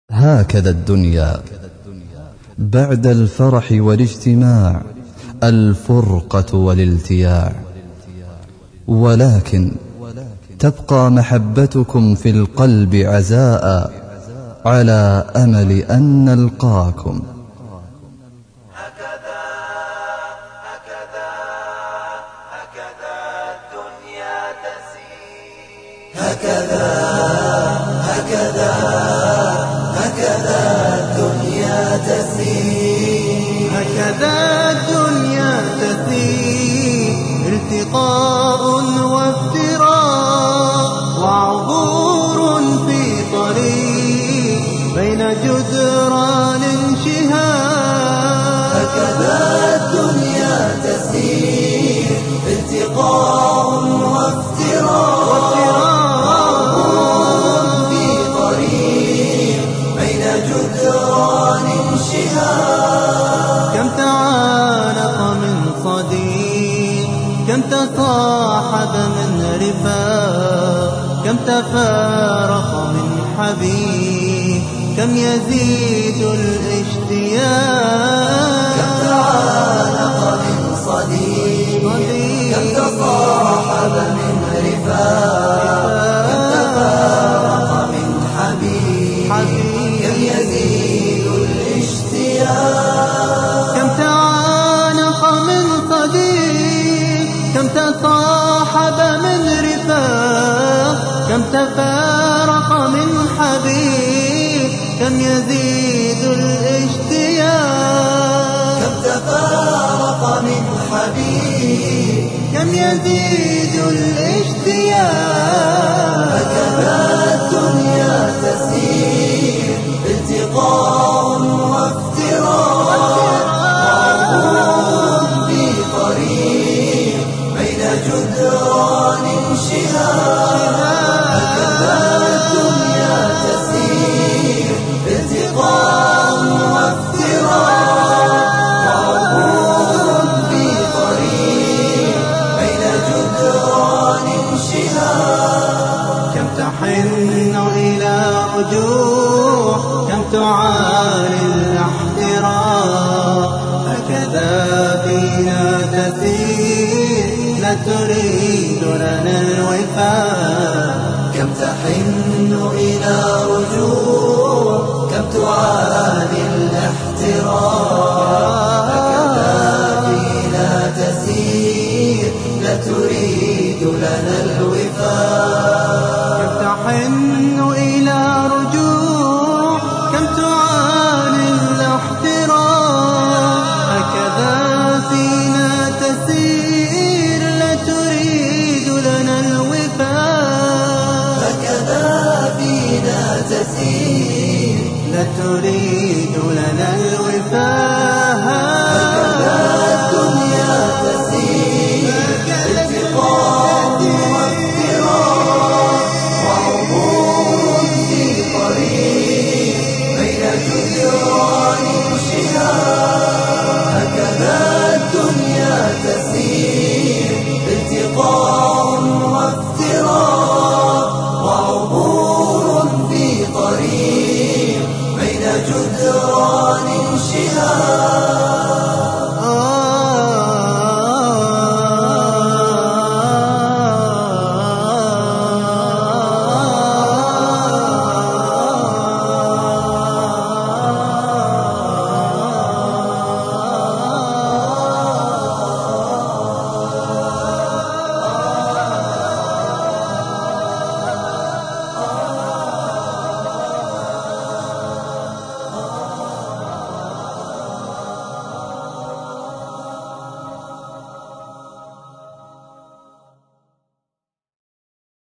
هكذا الدنيا بعد الفرح والاجتماع، الفرقة والالتياع، ولكن تبقى محبتكم في القلب عزاء على أمل أن نلقاكم. هكذا الدنيا تسير، هكذا الدنيا تسير، هكذا الدنيا تسير، التقاء وافتراق وعبور في طريق بين جدران شهاب. هكذا الدنيا تسير، التقاء وافتراق وعبور في طريق بين جدران شهاب. كم تعانق من صديق، كم تصاحب من رفاق، كم تفارق من حبيب، كم يزيد الاشتياق. كم تعانق من صديق، كم تصاحب من رفاق، كم تفارق من حبيب، كم يزيد الاشتياق. كم تعانق من صديق، كم تصاحب من رفاق، كم تفارق من حبيب، كم يزيد الاشتياق. كم تفارق من حبيب، كم يزيد الاشتياق. هكذا الدنيا تسير، التقاء وافتراق وعبور في طريق بين جدران شهاب. هكذا الدنيا تسير، التقاء وافتراق وعبور في طريق بين جدران شهاب. كم تحن إلى رجوع، كم تعاني الاحتراق، هكذا فينا تسير، لا تريد لنا الوفاء. كم تحن إلى رجوع، كم تعاني الاحتراق، هكذا فينا تسير، لا تريد لنا الوفاء. كم تحن إلى رجوع، كم تعاني الاحتراق، هكذا فينا تسير، لا تريد لنا الوفاء. هكذا فينا تسير، لا تريد